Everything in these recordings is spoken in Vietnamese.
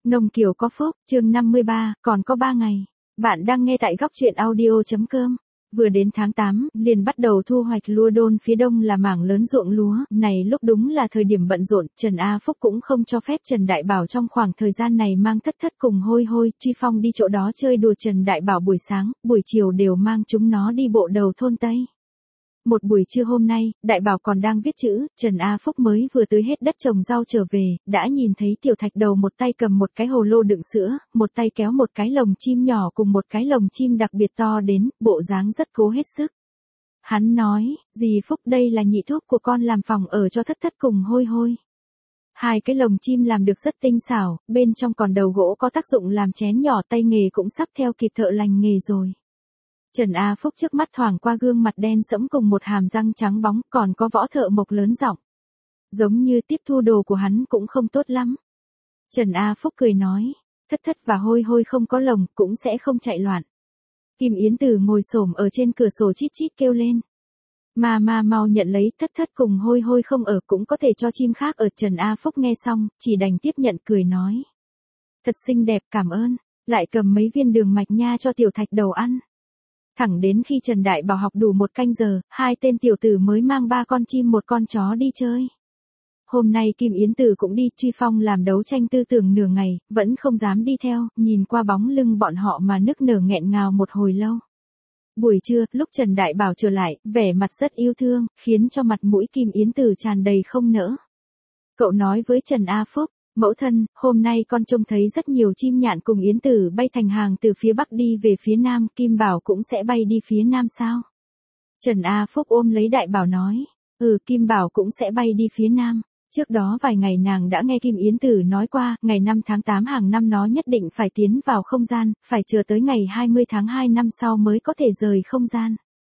Nông Kiều có phúc, chương 53, còn có 3 ngày. Bạn đang nghe tại góc truyện audio.com. Vừa đến tháng 8, liền bắt đầu thu hoạch lúa đôn, phía đông là mảng lớn ruộng lúa, này lúc đúng là thời điểm bận rộn, Trần A Phúc cũng không cho phép Trần Đại Bảo trong khoảng thời gian này mang thất thất cùng hôi hôi, Truy Phong đi chỗ đó chơi đùa. Trần Đại Bảo buổi sáng, buổi chiều đều mang chúng nó đi bộ đầu thôn Tây. Một buổi trưa hôm nay, Đại Bảo còn đang viết chữ, Trần A Phúc mới vừa tưới hết đất trồng rau trở về, đã nhìn thấy Tiểu Thạch Đầu một tay cầm một cái hồ lô đựng sữa, một tay kéo một cái lồng chim nhỏ cùng một cái lồng chim đặc biệt to đến, bộ dáng rất cố hết sức. Hắn nói, dì Phúc đây là nhị thúc của con làm phòng ở cho thất thất cùng hôi hôi. Hai cái lồng chim làm được rất tinh xảo, bên trong còn đầu gỗ có tác dụng làm chén nhỏ, tay nghề cũng sắp theo kịp thợ lành nghề rồi. Trần A Phúc trước mắt thoảng qua gương mặt đen sẫm cùng một hàm răng trắng bóng, còn có võ thợ mộc lớn giọng. Giống như tiếp thu đồ của hắn cũng không tốt lắm. Trần A Phúc cười nói, thất thất và hôi hôi không có lồng, cũng sẽ không chạy loạn. Kim Yến Từ ngồi xổm ở trên cửa sổ chít chít kêu lên. Mà mau nhận lấy, thất thất cùng hôi hôi không ở cũng có thể cho chim khác ở. Trần A Phúc nghe xong, chỉ đành tiếp nhận cười nói. Thật xinh đẹp, cảm ơn, lại cầm mấy viên đường mạch nha cho Tiểu Thạch Đầu ăn. Thẳng đến khi Trần Đại Bảo học đủ 1 canh giờ, 2 tên tiểu tử mới mang 3 con chim 1 con chó đi chơi. Hôm nay Kim Yến Tử cũng đi, Truy Phong làm đấu tranh tư tưởng nửa ngày, vẫn không dám đi theo, nhìn qua bóng lưng bọn họ mà nức nở nghẹn ngào một hồi lâu. Buổi trưa, lúc Trần Đại Bảo trở lại, vẻ mặt rất yêu thương, khiến cho mặt mũi Kim Yến Tử tràn đầy không nỡ. Cậu nói với Trần A Phúc, mẫu thân, hôm nay con trông thấy rất nhiều chim nhạn cùng Yến Tử bay thành hàng từ phía bắc đi về phía nam, Kim Bảo cũng sẽ bay đi phía nam sao? Trần A Phúc ôm lấy Đại Bảo nói, Kim Bảo cũng sẽ bay đi phía nam. Trước đó vài ngày nàng đã nghe Kim Yến Tử nói qua, ngày 5 tháng 8 hàng năm nó nhất định phải tiến vào không gian, phải chờ tới ngày 20 tháng 2 năm sau mới có thể rời không gian.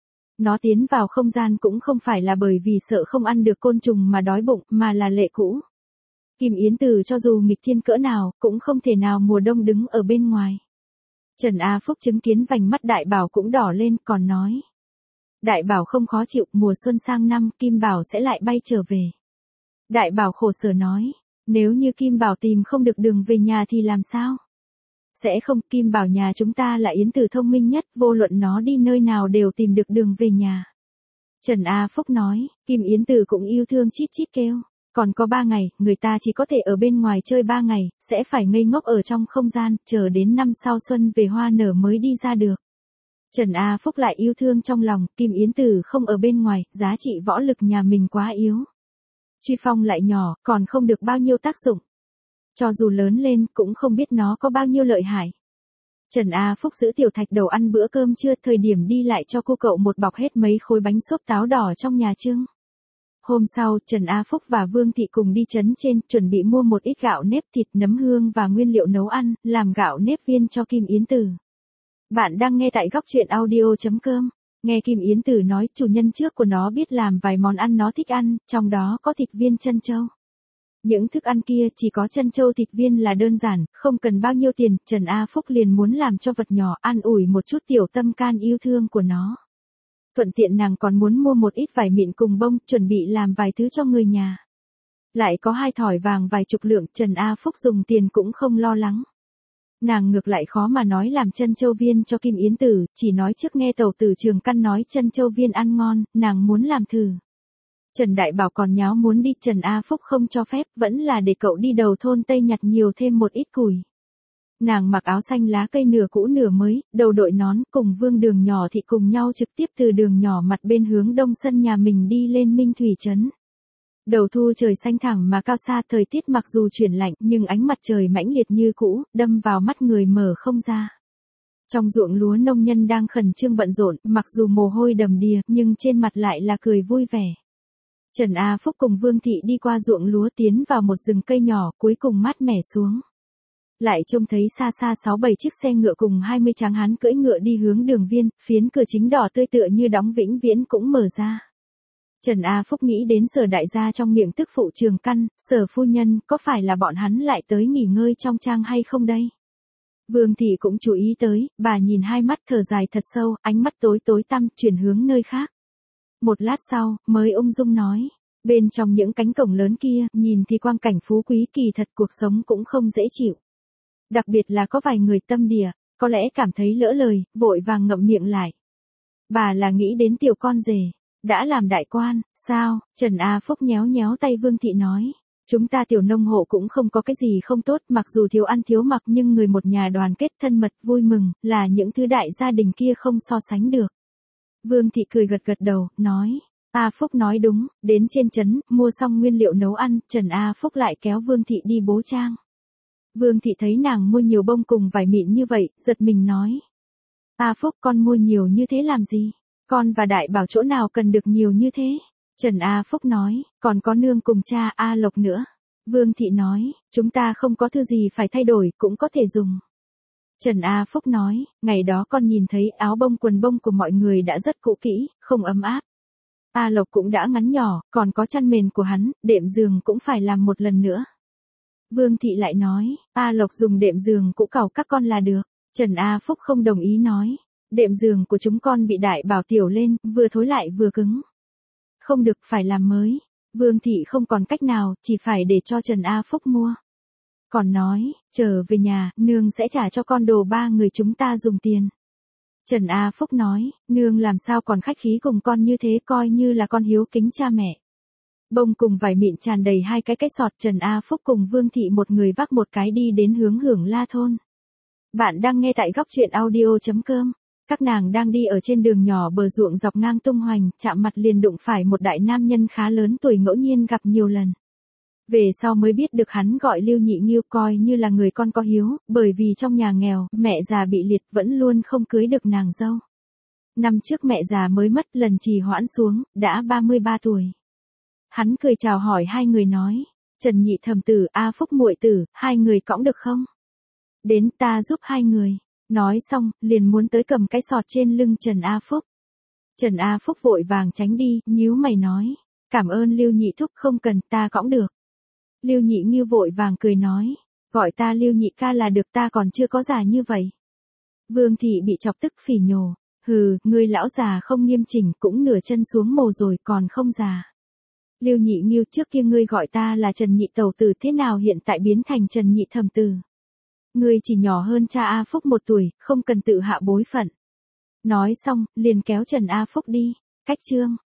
Nó tiến vào không gian cũng không phải là bởi vì sợ không ăn được côn trùng mà đói bụng, mà là lệ cũ. Kim Yến Tử cho dù nghịch thiên cỡ nào, cũng không thể nào mùa đông đứng ở bên ngoài. Trần A Phúc chứng kiến vành mắt Đại Bảo cũng đỏ lên, còn nói. Đại Bảo không khó chịu, mùa xuân sang năm, Kim Bảo sẽ lại bay trở về. Đại Bảo khổ sở nói, nếu như Kim Bảo tìm không được đường về nhà thì làm sao? Sẽ không, Kim Bảo nhà chúng ta là Yến Tử thông minh nhất, vô luận nó đi nơi nào đều tìm được đường về nhà. Trần A Phúc nói, Kim Yến Tử cũng yêu thương chít chít kêu. Còn có 3 ngày, người ta chỉ có thể ở bên ngoài chơi 3 ngày, sẽ phải ngây ngốc ở trong không gian, chờ đến năm sau xuân về hoa nở mới đi ra được. Trần A Phúc lại yêu thương trong lòng, Kim Yến Tử không ở bên ngoài, giá trị võ lực nhà mình quá yếu. Truy Phong lại nhỏ, còn không được bao nhiêu tác dụng. Cho dù lớn lên, cũng không biết nó có bao nhiêu lợi hại. Trần A Phúc giữ Tiểu Thạch Đầu ăn bữa cơm trưa, thời điểm đi lại cho cô cậu một bọc hết mấy khối bánh xốp táo đỏ trong nhà trưng. Hôm sau, Trần A Phúc và Vương Thị cùng đi trấn trên, chuẩn bị mua một ít gạo nếp, thịt, nấm hương và nguyên liệu nấu ăn, làm gạo nếp viên cho Kim Yến Tử. Bạn đang nghe tại góc truyện audio.com. Nghe Kim Yến Tử nói, chủ nhân trước của nó biết làm vài món ăn nó thích ăn, trong đó có thịt viên trân châu. Những thức ăn kia chỉ có trân châu thịt viên là đơn giản, không cần bao nhiêu tiền, Trần A Phúc liền muốn làm cho vật nhỏ an ủi một chút tiểu tâm can yêu thương của nó. Thuận tiện nàng còn muốn mua một ít vải mịn cùng bông, chuẩn bị làm vài thứ cho người nhà. Lại có 2 thỏi vàng vài chục lượng, Trần A Phúc dùng tiền cũng không lo lắng. Nàng ngược lại khó mà nói làm trân châu viên cho Kim Yến Tử, chỉ nói trước nghe tẩu tử Trường Căn nói trân châu viên ăn ngon, nàng muốn làm thử. Trần Đại Bảo còn nháo muốn đi, Trần A Phúc không cho phép, vẫn là để cậu đi đầu thôn Tây nhặt nhiều thêm một ít củi. Nàng mặc áo xanh lá cây nửa cũ nửa mới, đầu đội nón, cùng Vương Đường Nhỏ thì cùng nhau trực tiếp từ đường nhỏ mặt bên hướng đông sân nhà mình đi lên Minh Thủy trấn. Đầu thu trời xanh thẳng mà cao xa, thời tiết mặc dù chuyển lạnh nhưng ánh mặt trời mãnh liệt như cũ, đâm vào mắt người mở không ra. Trong ruộng lúa nông nhân đang khẩn trương bận rộn, mặc dù mồ hôi đầm đìa nhưng trên mặt lại là cười vui vẻ. Trần A Phúc cùng Vương Thị đi qua ruộng lúa tiến vào một rừng cây nhỏ, cuối cùng mát mẻ xuống. Lại trông thấy xa xa 6-7 chiếc xe ngựa cùng 20 tráng hán cưỡi ngựa đi hướng đường viên, phiến cửa chính đỏ tươi tựa như đóng vĩnh viễn cũng mở ra. Trần A Phúc nghĩ đến Sở đại gia trong miệng tức phụ Trường Căn, Sở phu nhân, có phải là bọn hắn lại tới nghỉ ngơi trong trang hay không đây? Vương Thị cũng chú ý tới, bà nhìn 2 mắt thở dài thật sâu, ánh mắt tối tối tăm, chuyển hướng nơi khác. Một lát sau, mới ung dung nói, bên trong những cánh cổng lớn kia, nhìn thì quang cảnh phú quý, kỳ thật cuộc sống cũng không dễ chịu. Đặc biệt là có vài người tâm địa, có lẽ cảm thấy lỡ lời, vội vàng ngậm miệng lại. Bà là nghĩ đến tiểu con rể, đã làm đại quan, sao? Trần A Phúc nhéo nhéo tay Vương Thị nói. Chúng ta tiểu nông hộ cũng không có cái gì không tốt, mặc dù thiếu ăn thiếu mặc nhưng người một nhà đoàn kết thân mật vui mừng, là những thứ đại gia đình kia không so sánh được. Vương Thị cười gật gật đầu, nói. A Phúc nói đúng, đến trên trấn, mua xong nguyên liệu nấu ăn, Trần A Phúc lại kéo Vương Thị đi bố trang. Vương Thị thấy nàng mua nhiều bông cùng vải mịn như vậy, giật mình nói. A Phúc con mua nhiều như thế làm gì? Con và Đại Bảo chỗ nào cần được nhiều như thế? Trần A Phúc nói, còn có nương cùng cha A Lộc nữa. Vương Thị nói, chúng ta không có thứ gì phải thay đổi, cũng có thể dùng. Trần A Phúc nói, ngày đó con nhìn thấy áo bông quần bông của mọi người đã rất cũ kỹ, không ấm áp. A Lộc cũng đã ngắn nhỏ, còn có chăn mền của hắn, đệm giường cũng phải làm một lần nữa. Vương Thị lại nói, A Lộc dùng đệm giường cũ cào các con là được. Trần A Phúc không đồng ý nói, đệm giường của chúng con bị Đại Bảo tiểu lên, vừa thối lại vừa cứng. Không được, phải làm mới. Vương Thị không còn cách nào, chỉ phải để cho Trần A Phúc mua. Còn nói, trở về nhà, nương sẽ trả cho con đồ 3 người chúng ta dùng tiền. Trần A Phúc nói, nương làm sao còn khách khí cùng con như thế, coi như là con hiếu kính cha mẹ. Bông cùng vải mịn tràn đầy 2 cái sọt, Trần A Phúc cùng Vương Thị một người vác một cái đi đến hướng Hưởng La thôn. Bạn đang nghe tại góc truyện audio.com. Các nàng đang đi ở trên đường nhỏ bờ ruộng dọc ngang tung hoành, chạm mặt liền đụng phải một đại nam nhân khá lớn tuổi ngẫu nhiên gặp nhiều lần. Về sau mới biết được hắn gọi Lưu Nhị Nghiêu, coi như là người con có hiếu, bởi vì trong nhà nghèo, mẹ già bị liệt vẫn luôn không cưới được nàng dâu. Năm trước mẹ già mới mất, lần trì hoãn xuống, đã 33 tuổi. Hắn cười chào hỏi 2 người nói, Trần Nhị Thẩm tử, A Phúc muội tử, 2 người cõng được không? Đến ta giúp 2 người. Nói xong, liền muốn tới cầm cái sọt trên lưng Trần A Phúc. Trần A Phúc vội vàng tránh đi, nhíu mày nói, cảm ơn Lưu Nhị thúc, không cần, ta cõng được. Lưu Nhị Nghiêu vội vàng cười nói, gọi ta Lưu Nhị ca là được, ta còn chưa có già như vậy. Vương Thị bị chọc tức phỉ nhổ, hừ, ngươi lão già không nghiêm chỉnh, cũng nửa chân xuống mồ rồi còn không già. Lưu Nhị Nghiêu, trước kia ngươi gọi ta là Trần Nhị tẩu tử, thế nào hiện tại biến thành Trần Nhị thẩm tử? Ngươi chỉ nhỏ hơn cha A Phúc 1 tuổi, không cần tự hạ bối phận. Nói xong, liền kéo Trần A Phúc đi. Cách chương